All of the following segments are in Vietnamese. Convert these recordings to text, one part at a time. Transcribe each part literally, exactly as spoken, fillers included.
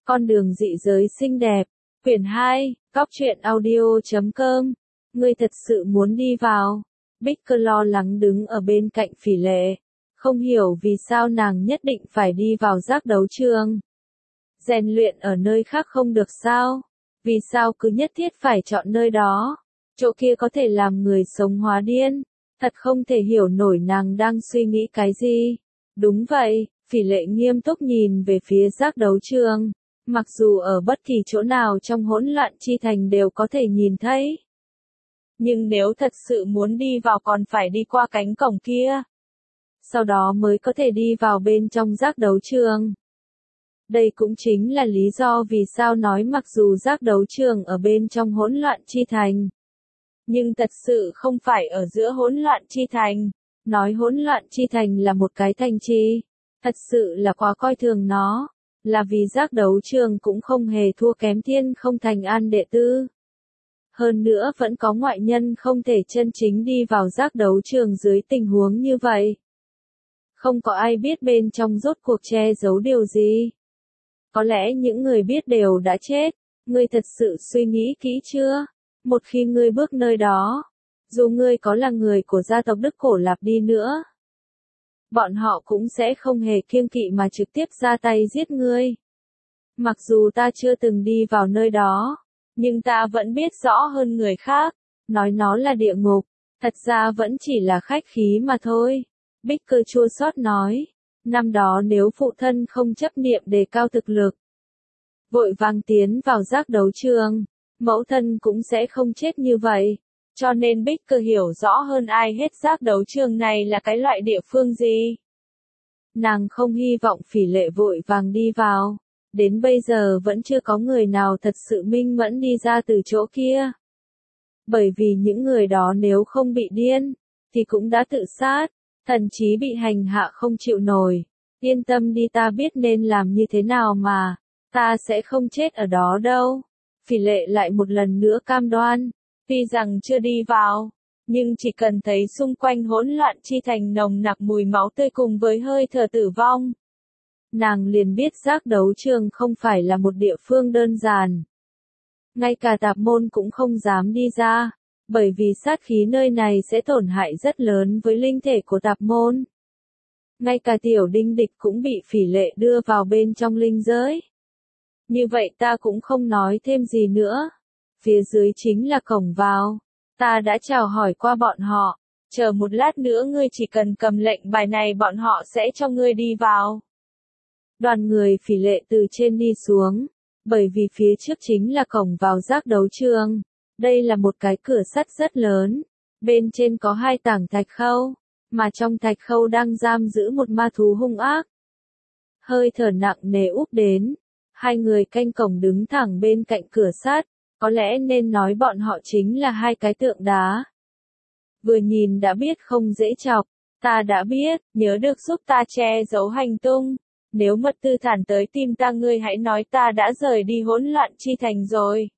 Con đường dị giới xinh đẹp, quyển hai, Cóc truyện audio chấm com. Ngươi thật sự muốn đi vào? Bicker lo lắng đứng ở bên cạnh Phỉ Lệ, không hiểu vì sao nàng nhất định phải đi vào giác đấu trường. Rèn luyện ở nơi khác không được sao? Vì sao cứ nhất thiết phải chọn nơi đó? Chỗ kia có thể làm người sống hóa điên. Thật không thể hiểu nổi nàng đang suy nghĩ cái gì. Đúng vậy, Phỉ Lệ nghiêm túc nhìn về phía giác đấu trường. Mặc dù ở bất kỳ chỗ nào trong hỗn loạn chi thành đều có thể nhìn thấy. Nhưng nếu thật sự muốn đi vào còn phải đi qua cánh cổng kia. Sau đó mới có thể đi vào bên trong giác đấu trường. Đây cũng chính là lý do vì sao nói mặc dù giác đấu trường ở bên trong hỗn loạn chi thành. Nhưng thật sự không phải ở giữa hỗn loạn chi thành. Nói hỗn loạn chi thành là một cái thành trì. Thật sự là quá coi thường nó. Là vì giác đấu trường cũng không hề thua kém Thiên Không Thành An đệ tư. Hơn nữa vẫn có ngoại nhân không thể chân chính đi vào giác đấu trường dưới tình huống như vậy. Không có ai biết bên trong rốt cuộc che giấu điều gì. Có lẽ những người biết đều đã chết. Ngươi thật sự suy nghĩ kỹ chưa? Một khi ngươi bước nơi đó, dù ngươi có là người của gia tộc Đức Cổ Lạp đi nữa, bọn họ cũng sẽ không hề kiêng kỵ mà trực tiếp ra tay giết ngươi. Mặc dù ta chưa từng đi vào nơi đó, nhưng ta vẫn biết rõ hơn người khác, nói nó là địa ngục, thật ra vẫn chỉ là khách khí mà thôi. Bicker chua xót nói, năm đó nếu phụ thân không chấp niệm đề cao thực lực, vội vàng tiến vào giác đấu trường, mẫu thân cũng sẽ không chết như vậy. Cho nên Bicker hiểu rõ hơn ai hết giác đấu trường này là cái loại địa phương gì. Nàng không hy vọng Phỉ Lệ vội vàng đi vào. Đến bây giờ vẫn chưa có người nào thật sự minh mẫn đi ra từ chỗ kia. Bởi vì những người đó nếu không bị điên, thì cũng đã tự sát, thậm chí bị hành hạ không chịu nổi. Yên tâm đi, ta biết nên làm như thế nào mà, ta sẽ không chết ở đó đâu. Phỉ Lệ lại một lần nữa cam đoan. Tuy rằng chưa đi vào, nhưng chỉ cần thấy xung quanh hỗn loạn chi thành nồng nặc mùi máu tươi cùng với hơi thở tử vong, nàng liền biết giác đấu trường không phải là một địa phương đơn giản. Ngay cả tạp môn cũng không dám đi ra, bởi vì sát khí nơi này sẽ tổn hại rất lớn với linh thể của tạp môn. Ngay cả Tiểu Đinh Địch cũng bị Phỉ Lệ đưa vào bên trong linh giới. Như vậy ta cũng không nói thêm gì nữa. Phía dưới chính là cổng vào. Ta đã chào hỏi qua bọn họ. Chờ một lát nữa ngươi chỉ cần cầm lệnh bài này bọn họ sẽ cho ngươi đi vào. Đoàn người Phỉ Lệ từ trên đi xuống. Bởi vì phía trước chính là cổng vào giác đấu trường. Đây là một cái cửa sắt rất lớn. Bên trên có hai tảng thạch khâu. Mà trong thạch khâu đang giam giữ một ma thú hung ác. Hơi thở nặng nề úp đến. Hai người canh cổng đứng thẳng bên cạnh cửa sắt. Có lẽ nên nói bọn họ chính là hai cái tượng đá. Vừa nhìn đã biết không dễ chọc. Ta đã biết, nhớ được giúp ta che giấu hành tung. Nếu mật tư thản tới tìm ta ngươi hãy nói ta đã rời đi hỗn loạn chi thành rồi.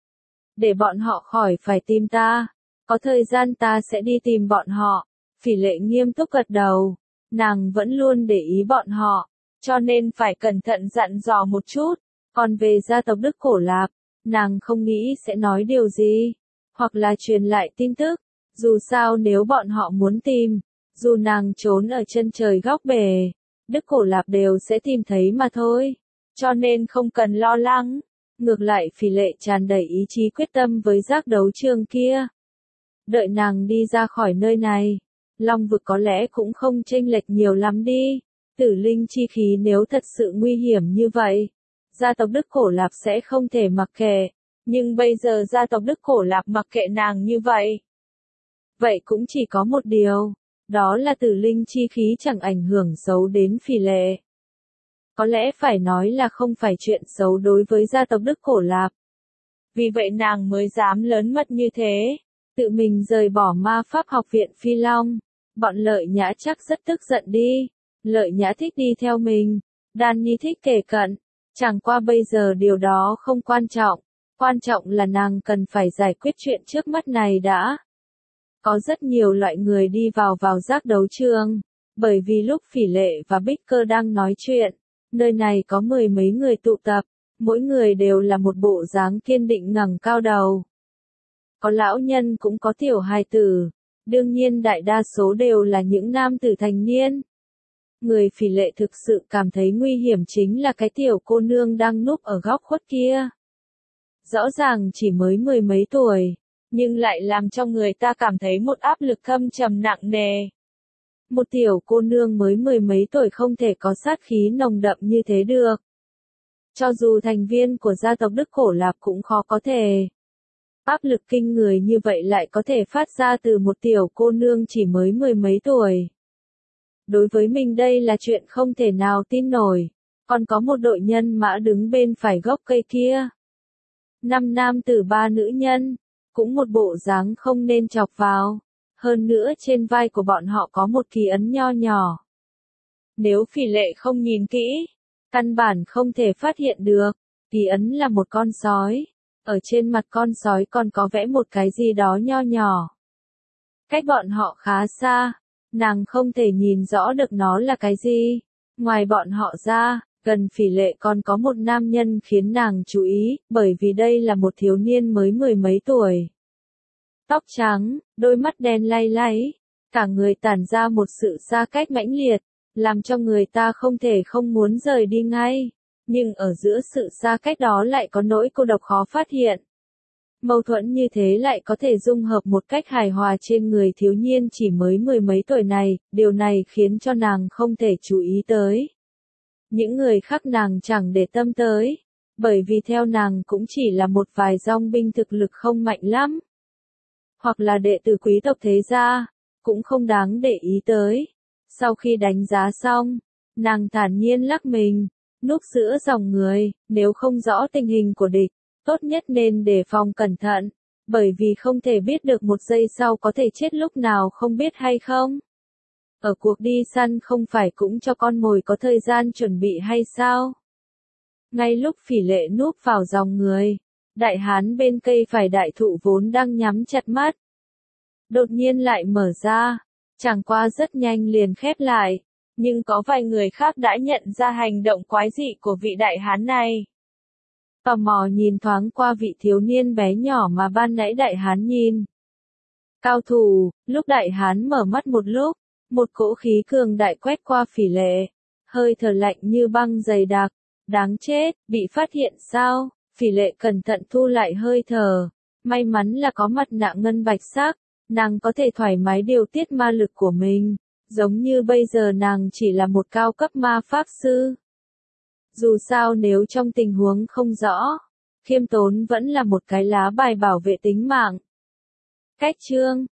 Để bọn họ khỏi phải tìm ta. Có thời gian ta sẽ đi tìm bọn họ. Phỉ Lệ nghiêm túc gật đầu. Nàng vẫn luôn để ý bọn họ. Cho nên phải cẩn thận dặn dò một chút. Còn về gia tộc Đức Cổ Lạp, nàng không nghĩ sẽ nói điều gì, hoặc là truyền lại tin tức. Dù sao nếu bọn họ muốn tìm, dù nàng trốn ở chân trời góc bể, Đức Cổ Lạp đều sẽ tìm thấy mà thôi. Cho nên không cần lo lắng. Ngược lại Phỉ Lệ tràn đầy ý chí quyết tâm với giác đấu trường kia. Đợi nàng đi ra khỏi nơi này, Long vực có lẽ cũng không chênh lệch nhiều lắm đi. Tử linh chi khí nếu thật sự nguy hiểm như vậy, gia tộc Đức Cổ Lạp sẽ không thể mặc kệ. Nhưng bây giờ gia tộc Đức Cổ Lạp mặc kệ nàng như vậy. Vậy cũng chỉ có một điều. Đó là tử linh chi khí chẳng ảnh hưởng xấu đến Phỉ Lệ. Có lẽ phải nói là không phải chuyện xấu đối với gia tộc Đức Cổ Lạp. Vì vậy nàng mới dám lớn mật như thế. Tự mình rời bỏ ma pháp học viện Phi Long. Bọn Lợi Nhã chắc rất tức giận đi. Lợi Nhã thích đi theo mình. Đan Nhi thích kề cận. Chẳng qua bây giờ điều đó không quan trọng. Quan trọng là nàng cần phải giải quyết chuyện trước mắt này đã. Có rất nhiều loại người đi vào vào giác đấu trường. Bởi vì lúc Phỉ Lệ và Bicker đang nói chuyện, nơi này có mười mấy người tụ tập. Mỗi người đều là một bộ dáng kiên định ngẩng cao đầu. Có lão nhân cũng có tiểu hài tử, đương nhiên đại đa số đều là những nam tử thành niên. Người phỉ lệ thực sự cảm thấy nguy hiểm chính là cái tiểu cô nương đang núp ở góc khuất kia. Rõ ràng chỉ mới mười mấy tuổi, nhưng lại làm cho người ta cảm thấy một áp lực thâm trầm nặng nề. Một tiểu cô nương mới mười mấy tuổi không thể có sát khí nồng đậm như thế được. Cho dù thành viên của gia tộc Đức Cổ Lạp cũng khó có thể. Áp lực kinh người như vậy lại có thể phát ra từ một tiểu cô nương chỉ mới mười mấy tuổi. Đối với mình đây là chuyện không thể nào tin nổi. Còn có một đội nhân mã đứng bên phải gốc cây kia. Năm nam tử ba nữ nhân, cũng một bộ dáng không nên chọc vào. Hơn nữa trên vai của bọn họ có một kỳ ấn nho nhỏ. Nếu phỉ lệ không nhìn kỹ, căn bản không thể phát hiện được. Kỳ ấn là một con sói. Ở trên mặt con sói còn có vẽ một cái gì đó nho nhỏ. Cách bọn họ khá xa, nàng không thể nhìn rõ được nó là cái gì. Ngoài bọn họ ra, gần phỉ lệ còn có một nam nhân khiến nàng chú ý, bởi vì đây là một thiếu niên mới mười mấy tuổi. Tóc trắng, đôi mắt đen lay láy, cả người tản ra một sự xa cách mãnh liệt, làm cho người ta không thể không muốn rời đi ngay. Nhưng ở giữa sự xa cách đó lại có nỗi cô độc khó phát hiện. Mâu thuẫn như thế lại có thể dung hợp một cách hài hòa trên người thiếu niên chỉ mới mười mấy tuổi này, điều này khiến cho nàng không thể chú ý tới. Những người khác nàng chẳng để tâm tới, bởi vì theo nàng cũng chỉ là một vài dòng binh thực lực không mạnh lắm. Hoặc là đệ tử quý tộc thế gia, cũng không đáng để ý tới. Sau khi đánh giá xong, nàng thản nhiên lắc mình, núp giữa dòng người, nếu không rõ tình hình của địch, tốt nhất nên đề phòng cẩn thận, bởi vì không thể biết được một giây sau có thể chết lúc nào không biết hay không. Ở cuộc đi săn không phải cũng cho con mồi có thời gian chuẩn bị hay sao? Ngay lúc phỉ lệ núp vào dòng người, đại hán bên cây phải đại thụ vốn đang nhắm chặt mắt. Đột nhiên lại mở ra, chẳng qua rất nhanh liền khép lại, nhưng có vài người khác đã nhận ra hành động quái dị của vị đại hán này. Tò mò nhìn thoáng qua vị thiếu niên bé nhỏ mà ban nãy đại hán nhìn. Cao thủ, lúc đại hán mở mắt một lúc, một cỗ khí cường đại quét qua phỉ lệ, hơi thở lạnh như băng dày đặc, đáng chết, bị phát hiện sao? Phỉ lệ cẩn thận thu lại hơi thở, may mắn là có mặt nạ ngân bạch sắc, nàng có thể thoải mái điều tiết ma lực của mình, giống như bây giờ nàng chỉ là một cao cấp ma pháp sư. Dù sao nếu trong tình huống không rõ, khiêm tốn vẫn là một cái lá bài bảo vệ tính mạng. Cách chương